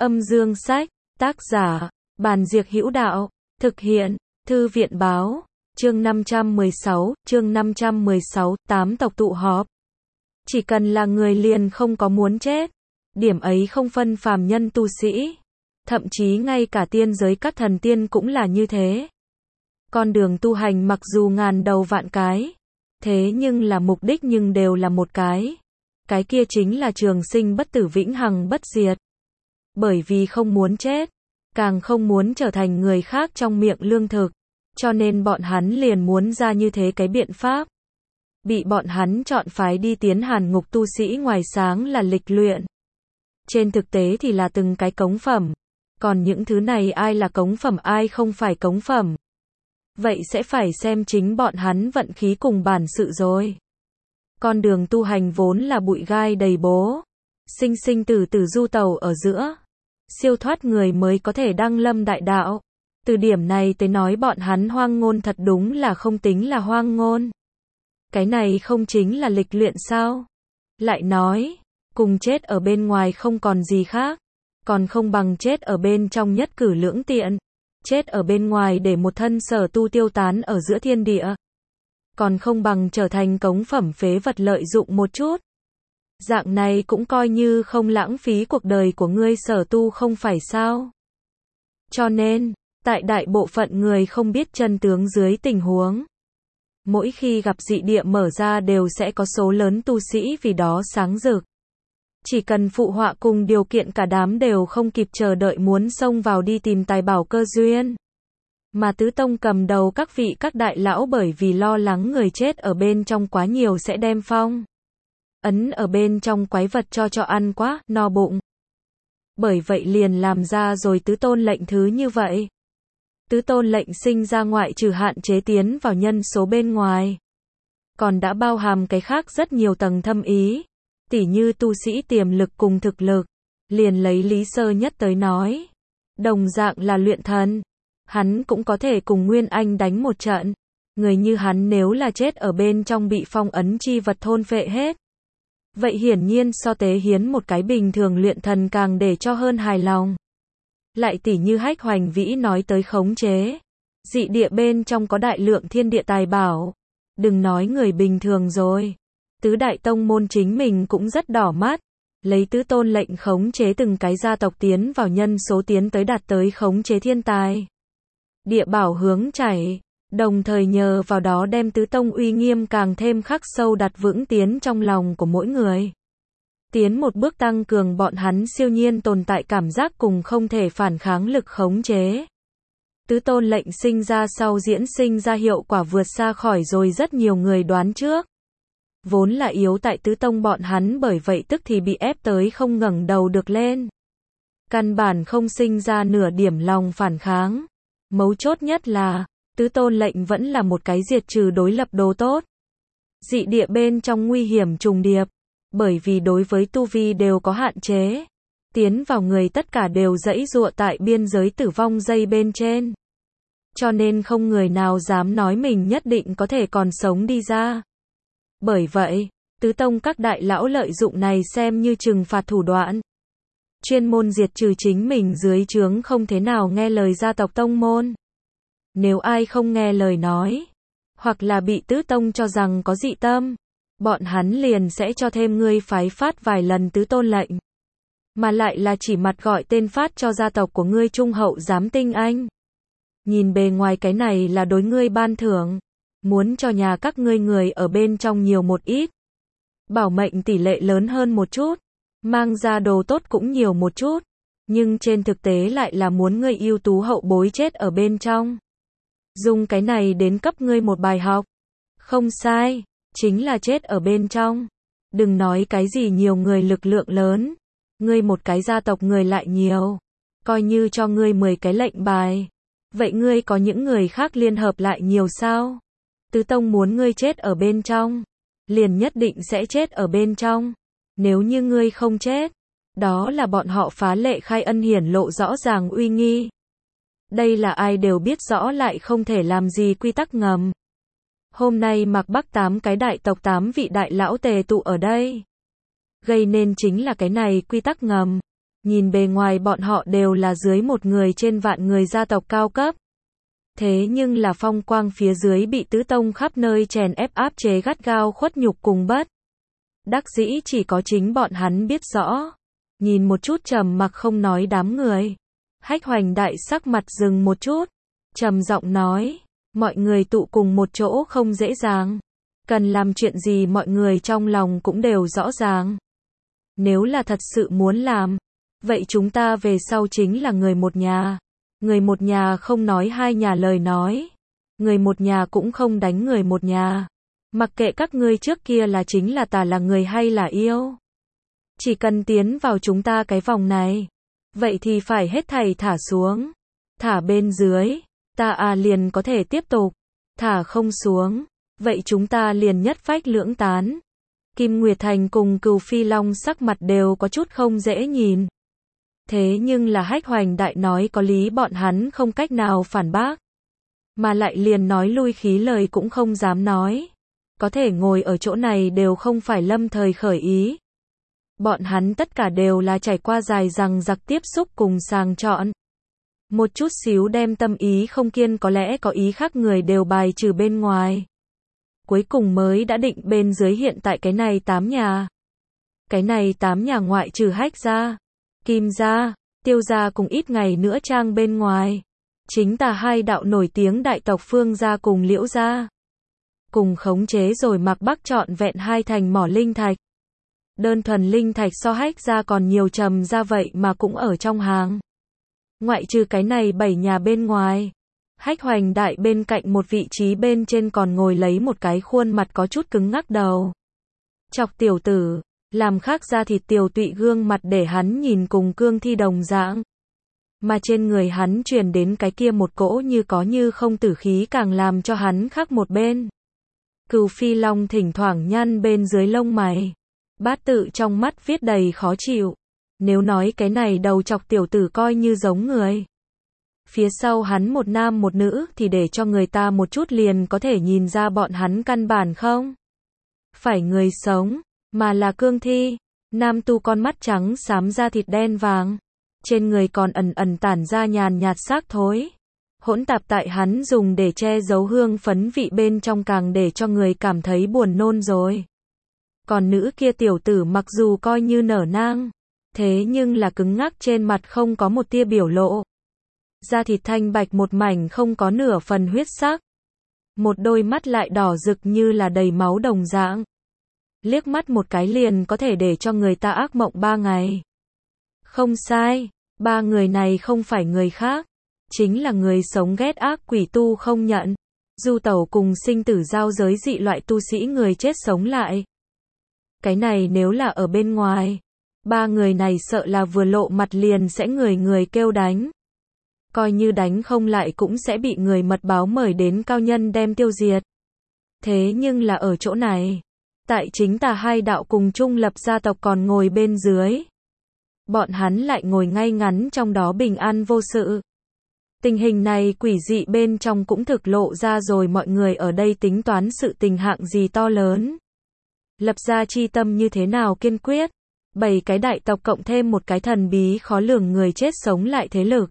Âm dương sách, tác giả, Bàn Diệc Hữu Đạo, thực hiện, Thư viện báo, chương 516, 8 tộc tụ họp. Chỉ cần là người liền không có muốn chết. Điểm ấy không phân phàm nhân tu sĩ. Thậm chí ngay cả tiên giới các thần tiên cũng là như thế. Con đường tu hành mặc dù ngàn đầu vạn cái, thế nhưng là mục đích nhưng đều là một cái. Cái kia chính là trường sinh bất tử vĩnh hằng bất diệt. Bởi vì không muốn chết, càng không muốn trở thành người khác trong miệng lương thực, cho nên bọn hắn liền muốn ra như thế cái biện pháp. Bị bọn hắn chọn phái đi tiến hàn ngục tu sĩ ngoài sáng là lịch luyện. Trên thực tế thì là từng cái cống phẩm. Còn những thứ này ai là cống phẩm ai không phải cống phẩm. Vậy sẽ phải xem chính bọn hắn vận khí cùng bản sự rồi. Con đường tu hành vốn là bụi gai đầy bố. Sinh sinh tử tử du tàu ở giữa. Siêu thoát người mới có thể đăng lâm đại đạo. Từ điểm này tới nói bọn hắn hoang ngôn thật đúng là không tính là hoang ngôn. Cái này không chính là lịch luyện sao? Lại nói, cùng chết ở bên ngoài không còn gì khác. Còn không bằng chết ở bên trong nhất cử lưỡng tiện. Chết ở bên ngoài để một thân sở tu tiêu tán ở giữa thiên địa. Còn không bằng trở thành cống phẩm phế vật lợi dụng một chút. Dạng này cũng coi như không lãng phí cuộc đời của ngươi sở tu không phải sao. Cho nên, tại đại bộ phận người không biết chân tướng dưới tình huống. Mỗi khi gặp dị địa mở ra đều sẽ có số lớn tu sĩ vì đó sáng rực. Chỉ cần phụ họa cùng điều kiện cả đám đều không kịp chờ đợi muốn xông vào đi tìm tài bảo cơ duyên. Mà tứ tông cầm đầu các vị các đại lão bởi vì lo lắng người chết ở bên trong quá nhiều sẽ đem phong ấn ở bên trong quái vật cho ăn quá, no bụng. Bởi vậy liền làm ra rồi tứ tôn lệnh thứ như vậy. Tứ tôn lệnh sinh ra ngoại trừ hạn chế tiến vào nhân số bên ngoài. Còn đã bao hàm cái khác rất nhiều tầng thâm ý. Tỉ như tu sĩ tiềm lực cùng thực lực. Liền lấy Lý Sơ Nhất tới nói. Đồng dạng là luyện thần. Hắn cũng có thể cùng Nguyên Anh đánh một trận. Người như hắn nếu là chết ở bên trong bị phong ấn chi vật thôn phệ hết. Vậy hiển nhiên so tế hiến một cái bình thường luyện thần càng để cho hơn hài lòng. Lại tỉ như Hách Hoành Vĩ nói tới khống chế. Dị địa bên trong có đại lượng thiên địa tài bảo. Đừng nói người bình thường rồi. Tứ đại tông môn chính mình cũng rất đỏ mắt. Lấy tứ tôn lệnh khống chế từng cái gia tộc tiến vào nhân số tiến tới đạt tới khống chế thiên tài. Địa bảo hướng chảy. Đồng thời nhờ vào đó đem tứ tông uy nghiêm càng thêm khắc sâu đặt vững tiến trong lòng của mỗi người. Tiến một bước tăng cường bọn hắn siêu nhiên tồn tại cảm giác cùng không thể phản kháng lực khống chế. Tứ tôn lệnh sinh ra sau diễn sinh ra hiệu quả vượt xa khỏi rồi rất nhiều người đoán trước. Vốn là yếu tại tứ tông bọn hắn bởi vậy tức thì bị ép tới không ngẩng đầu được lên. Căn bản không sinh ra nửa điểm lòng phản kháng. Mấu chốt nhất là, tứ tôn lệnh vẫn là một cái diệt trừ đối lập đồ tốt. Dị địa bên trong nguy hiểm trùng điệp. Bởi vì đối với tu vi đều có hạn chế. Tiến vào người tất cả đều giãy giụa tại biên giới tử vong dây bên trên. Cho nên không người nào dám nói mình nhất định có thể còn sống đi ra. Bởi vậy, tứ tông các đại lão lợi dụng này xem như trừng phạt thủ đoạn. Chuyên môn diệt trừ chính mình dưới trướng không thế nào nghe lời gia tộc tông môn. Nếu ai không nghe lời nói, hoặc là bị tứ tông cho rằng có dị tâm, bọn hắn liền sẽ cho thêm ngươi phái phát vài lần tứ tôn lệnh. Mà lại là chỉ mặt gọi tên phát cho gia tộc của ngươi trung hậu giám tinh anh. Nhìn bề ngoài cái này là đối ngươi ban thưởng. Muốn cho nhà các ngươi người ở bên trong nhiều một ít. Bảo mệnh tỷ lệ lớn hơn một chút. Mang ra đồ tốt cũng nhiều một chút. Nhưng trên thực tế lại là muốn ngươi ưu tú hậu bối chết ở bên trong. Dùng cái này đến cấp ngươi một bài học. Không sai. Chính là chết ở bên trong. Đừng nói cái gì nhiều người lực lượng lớn. Ngươi một cái gia tộc người lại nhiều. Coi như cho ngươi 10 cái lệnh bài. Vậy ngươi có những người khác liên hợp lại nhiều sao? Tứ tông muốn ngươi chết ở bên trong. Liền nhất định sẽ chết ở bên trong. Nếu như ngươi không chết. Đó là bọn họ phá lệ khai ân hiển lộ rõ ràng uy nghi. Đây là ai đều biết rõ lại không thể làm gì quy tắc ngầm. Hôm nay Mạc Bắc 8 cái đại tộc 8 vị đại lão tề tụ ở đây. Gây nên chính là cái này quy tắc ngầm. Nhìn bề ngoài bọn họ đều là dưới một người trên vạn người gia tộc cao cấp. Thế nhưng là phong quang phía dưới bị tứ tông khắp nơi chèn ép áp chế gắt gao khuất nhục cùng bất đắc dĩ chỉ có chính bọn hắn biết rõ. Nhìn một chút trầm mặc không nói đám người. Hách Hoành Đại sắc mặt dừng một chút, trầm giọng nói, mọi người tụ cùng một chỗ không dễ dàng. Cần làm chuyện gì mọi người trong lòng cũng đều rõ ràng. Nếu là thật sự muốn làm, vậy chúng ta về sau chính là người một nhà. Người một nhà không nói hai nhà lời nói. Người một nhà cũng không đánh người một nhà. Mặc kệ các ngươi trước kia là chính là tà là người hay là yêu. Chỉ cần tiến vào chúng ta cái vòng này. Vậy thì phải hết thảy thả xuống. Thả bên dưới. Ta liền có thể tiếp tục. Thả không xuống. Vậy chúng ta liền nhất phách lưỡng tán. Kim Nguyệt Thành cùng Cửu Phi Long sắc mặt đều có chút không dễ nhìn. Thế nhưng là Hách Hoành Đại nói có lý bọn hắn không cách nào phản bác. Mà lại liền nói lui khí lời cũng không dám nói. Có thể ngồi ở chỗ này đều không phải lâm thời khởi ý. Bọn hắn tất cả đều là trải qua dài dằng dặc tiếp xúc cùng sàng chọn. Một chút xíu đem tâm ý không kiên có lẽ có ý khác người đều bài trừ bên ngoài. Cuối cùng mới đã định bên dưới hiện tại cái này 8 nhà. Cái này 8 nhà ngoại trừ Hách gia, Kim gia, Tiêu gia cùng ít ngày nữa trang bên ngoài. Chính là hai đạo nổi tiếng đại tộc Phương gia cùng Liễu gia. Cùng khống chế rồi Mạc Bắc trọn vẹn hai thành mỏ linh thạch. Đơn thuần linh thạch so Hách gia còn nhiều trầm ra vậy mà cũng ở trong hàng. Ngoại trừ cái này 7 nhà bên ngoài. Hách Hoành Đại bên cạnh một vị trí bên trên còn ngồi lấy một cái khuôn mặt có chút cứng ngắc đầu. Chọc tiểu tử, làm khác ra thịt tiểu tụy gương mặt để hắn nhìn cùng cương thi đồng dạng. Mà trên người hắn truyền đến cái kia một cỗ như có như không tử khí càng làm cho hắn khác một bên. Cửu Phi Long thỉnh thoảng nhăn bên dưới lông mày. Bát tự trong mắt viết đầy khó chịu. Nếu nói cái này đầu chọc tiểu tử coi như giống người. Phía sau hắn một nam một nữ thì để cho người ta một chút liền có thể nhìn ra bọn hắn căn bản không phải người sống, mà là cương thi. Nam tu con mắt trắng xám da thịt đen vàng. Trên người còn ẩn ẩn tản ra nhàn nhạt xác thối. Hỗn tạp tại hắn dùng để che giấu hương phấn vị bên trong càng để cho người cảm thấy buồn nôn rồi. Còn nữ kia tiểu tử mặc dù coi như nở nang, thế nhưng là cứng ngắc trên mặt không có một tia biểu lộ. Da thịt thanh bạch một mảnh không có nửa phần huyết sắc. Một đôi mắt lại đỏ rực như là đầy máu đồng dạng. Liếc mắt một cái liền có thể để cho người ta ác mộng 3 ngày. Không sai, 3 người này không phải người khác. Chính là người sống ghét ác quỷ tu không nhận. Du tẩu cùng sinh tử giao giới dị loại tu sĩ người chết sống lại. Cái này nếu là ở bên ngoài, 3 người này sợ là vừa lộ mặt liền sẽ người người kêu đánh. Coi như đánh không lại cũng sẽ bị người mật báo mời đến cao nhân đem tiêu diệt. Thế nhưng là ở chỗ này, tại chính tà hai đạo cùng chung lập gia tộc còn ngồi bên dưới. Bọn hắn lại ngồi ngay ngắn trong đó bình an vô sự. Tình hình này quỷ dị bên trong cũng thực lộ ra rồi mọi người ở đây tính toán sự tình hạng gì to lớn. Lập ra chi tâm như thế nào kiên quyết. 7 cái đại tộc cộng thêm một cái thần bí khó lường người chết sống lại thế lực.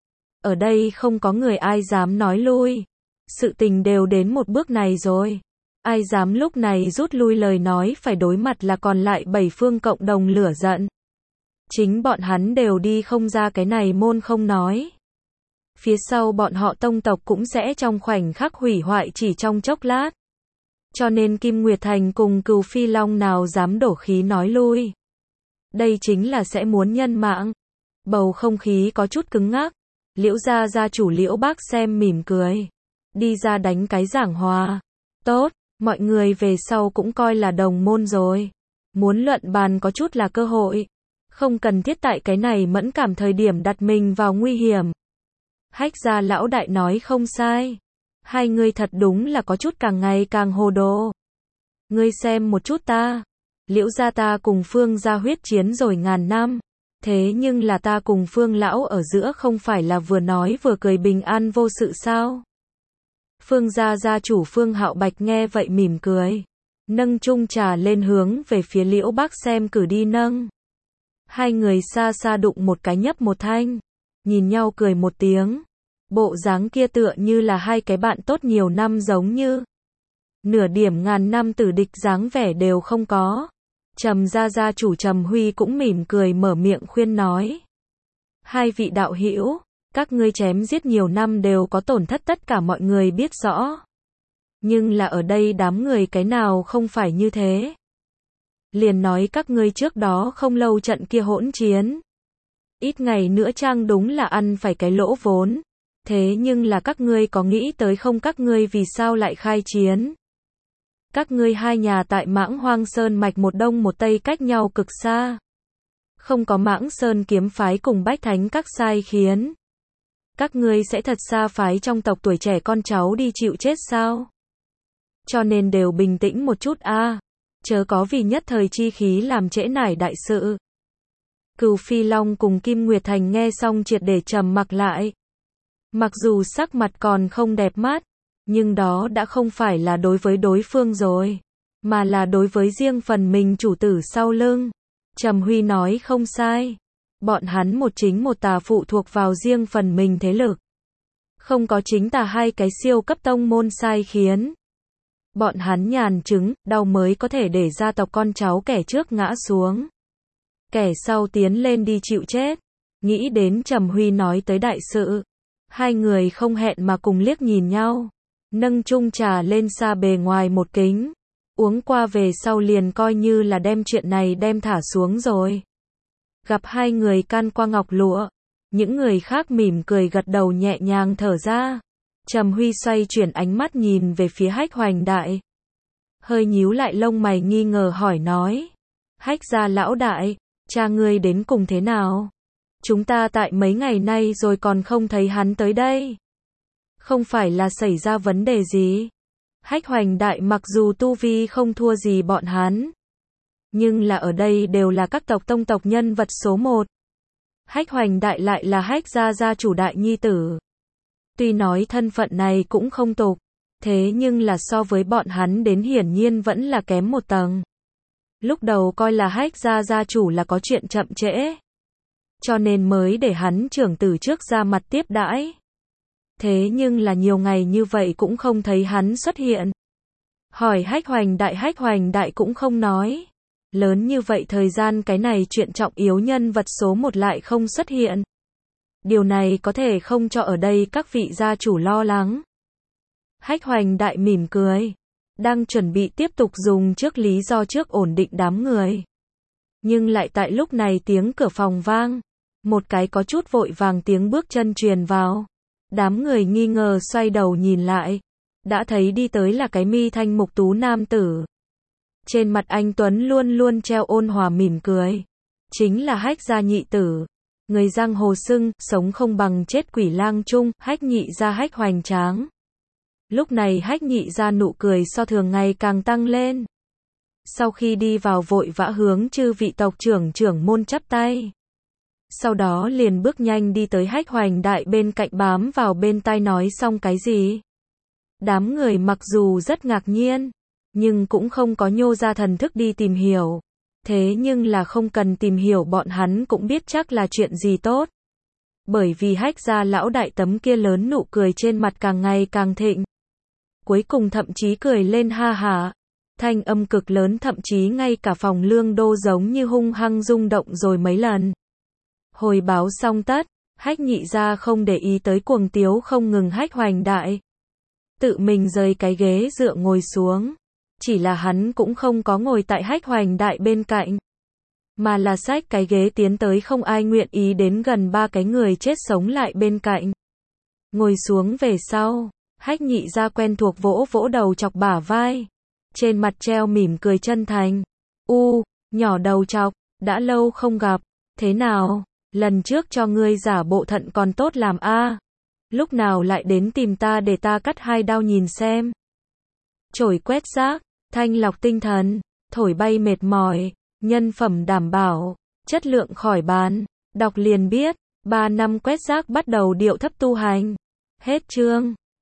Ở đây không có người ai dám nói lui. Sự tình đều đến một bước này rồi. Ai dám lúc này rút lui lời nói phải đối mặt là còn lại 7 phương cộng đồng lửa giận. Chính bọn hắn đều đi không ra cái này môn không nói. Phía sau bọn họ tông tộc cũng sẽ trong khoảnh khắc hủy hoại chỉ trong chốc lát. Cho nên Kim Nguyệt Thành cùng Cửu Phi Long nào dám đổ khí nói lui. Đây chính là sẽ muốn nhân mạng. Bầu không khí có chút cứng ngắc. Liễu gia gia chủ Liễu Bác xem mỉm cười. Đi ra đánh cái giảng hòa. Tốt, mọi người về sau cũng coi là đồng môn rồi. Muốn luận bàn có chút là cơ hội. Không cần thiết tại cái này mẫn cảm thời điểm đặt mình vào nguy hiểm. Hách gia lão đại nói không sai. Hai người thật đúng là có chút càng ngày càng hồ đồ. Ngươi xem một chút ta. Liễu gia ta cùng Phương gia huyết chiến rồi ngàn năm. Thế nhưng là ta cùng Phương lão ở giữa không phải là vừa nói vừa cười bình an vô sự sao? Phương gia gia chủ Phương Hạo Bạch nghe vậy mỉm cười. Nâng chung trà lên hướng về phía Liễu Bác xem cử đi nâng. Hai người xa xa đụng một cái nhấp một thanh, nhìn nhau cười một tiếng. Bộ dáng kia tựa như là hai cái bạn tốt nhiều năm, giống như nửa điểm ngàn năm tử địch dáng vẻ đều không có. Trầm gia chủ Trầm Huy cũng mỉm cười mở miệng khuyên nói. Hai vị đạo hữu, các ngươi chém giết nhiều năm đều có tổn thất, tất cả mọi người biết rõ. Nhưng là ở đây đám người cái nào không phải như thế. Liền nói các ngươi trước đó không lâu trận kia hỗn chiến. Ít ngày nữa trang đúng là ăn phải cái lỗ vốn. Thế nhưng là các ngươi có nghĩ tới không, các ngươi vì sao lại khai chiến? Các ngươi hai nhà tại Mãng Hoang Sơn mạch một đông một tây cách nhau cực xa. Không có Mãng Sơn kiếm phái cùng Bách Thánh các sai khiến. Các ngươi sẽ thật xa phái trong tộc tuổi trẻ con cháu đi chịu chết sao? Cho nên đều bình tĩnh một chút a, chớ có vì nhất thời chi khí làm trễ nải đại sự. Cửu Phi Long cùng Kim Nguyệt Thành nghe xong triệt để trầm mặc lại. Mặc dù sắc mặt còn không đẹp mắt, nhưng đó đã không phải là đối với đối phương rồi, mà là đối với riêng phần mình chủ tử sau lưng. Trầm Huy nói không sai. Bọn hắn một chính một tà phụ thuộc vào riêng phần mình thế lực. Không có chính tà hai cái siêu cấp tông môn sai khiến. Bọn hắn nhàn trứng, đau mới có thể để gia tộc con cháu kẻ trước ngã xuống. Kẻ sau tiến lên đi chịu chết. Nghĩ đến Trầm Huy nói tới đại sự. Hai người không hẹn mà cùng liếc nhìn nhau. Nâng chung trà lên xa bề ngoài một kính. Uống qua về sau liền coi như là đem chuyện này đem thả xuống rồi. Gặp hai người can qua ngọc lụa. Những người khác mỉm cười gật đầu nhẹ nhàng thở ra. Trầm Huy xoay chuyển ánh mắt nhìn về phía Hách Hoành Đại. Hơi nhíu lại lông mày nghi ngờ hỏi nói. Hách gia lão đại, cha ngươi đến cùng thế nào? Chúng ta tại mấy ngày nay rồi còn không thấy hắn tới đây. Không phải là xảy ra vấn đề gì? Hách Hoành Đại mặc dù tu vi không thua gì bọn hắn, nhưng là ở đây đều là các tộc tông tộc nhân vật số 1. Hách Hoành Đại lại là Hách gia chủ đại nhi tử. Tuy nói thân phận này cũng không tục, thế nhưng là so với bọn hắn đến hiển nhiên vẫn là kém một tầng. Lúc đầu coi là Hách gia chủ là có chuyện chậm trễ, cho nên mới để hắn trưởng tử trước ra mặt tiếp đãi. Thế nhưng là nhiều ngày như vậy cũng không thấy hắn xuất hiện. Hỏi Hách Hoành Đại cũng không nói. Lớn như vậy thời gian cái này chuyện trọng yếu nhân vật số 1 lại không xuất hiện. Điều này có thể không cho ở đây các vị gia chủ lo lắng. Hách Hoành Đại mỉm cười, đang chuẩn bị tiếp tục dùng trước lý do trước ổn định đám người. Nhưng lại tại lúc này tiếng cửa phòng vang, một cái có chút vội vàng tiếng bước chân truyền vào. Đám người nghi ngờ xoay đầu nhìn lại, đã thấy đi tới là cái mi thanh mục tú nam tử. Trên mặt anh tuấn luôn luôn treo ôn hòa mỉm cười. Chính là Hách gia nhị tử. Người giang hồ xưng, sống không bằng chết quỷ lang chung, Hách nhị gia Hách Hoành Tráng. Lúc này Hách nhị gia nụ cười so thường ngày càng tăng lên. Sau khi đi vào vội vã hướng chư vị tộc trưởng môn chắp tay. Sau đó liền bước nhanh đi tới Hách Hoành Đại bên cạnh bám vào bên tai nói xong cái gì. Đám người mặc dù rất ngạc nhiên, nhưng cũng không có nhô ra thần thức đi tìm hiểu. Thế nhưng là không cần tìm hiểu bọn hắn cũng biết chắc là chuyện gì tốt. Bởi vì Hách gia lão đại tấm kia lớn nụ cười trên mặt càng ngày càng thịnh. Cuối cùng thậm chí cười lên ha hả. Thanh âm cực lớn thậm chí ngay cả phòng lương đô giống như hung hăng rung động rồi mấy lần. Hồi báo xong tất, Hách nhị gia không để ý tới cuồng tiếu không ngừng Hách Hoành Đại. Tự mình rời cái ghế dựa ngồi xuống. Chỉ là hắn cũng không có ngồi tại Hách Hoành Đại bên cạnh, mà là xách cái ghế tiến tới không ai nguyện ý đến gần 3 cái người chết sống lại bên cạnh. Ngồi xuống về sau, Hách nhị gia quen thuộc vỗ vỗ đầu chọc bả vai. Trên mặt treo mỉm cười chân thành. Nhỏ đầu chọc, đã lâu không gặp, thế nào, lần trước cho ngươi giả bộ thận còn tốt làm a, lúc nào lại đến tìm ta để ta cắt 2 đao nhìn xem. Chổi quét rác, thanh lọc tinh thần, thổi bay mệt mỏi, nhân phẩm đảm bảo, chất lượng khỏi bàn, đọc liền biết, 3 năm quét rác bắt đầu điệu thấp tu hành. Hết chương.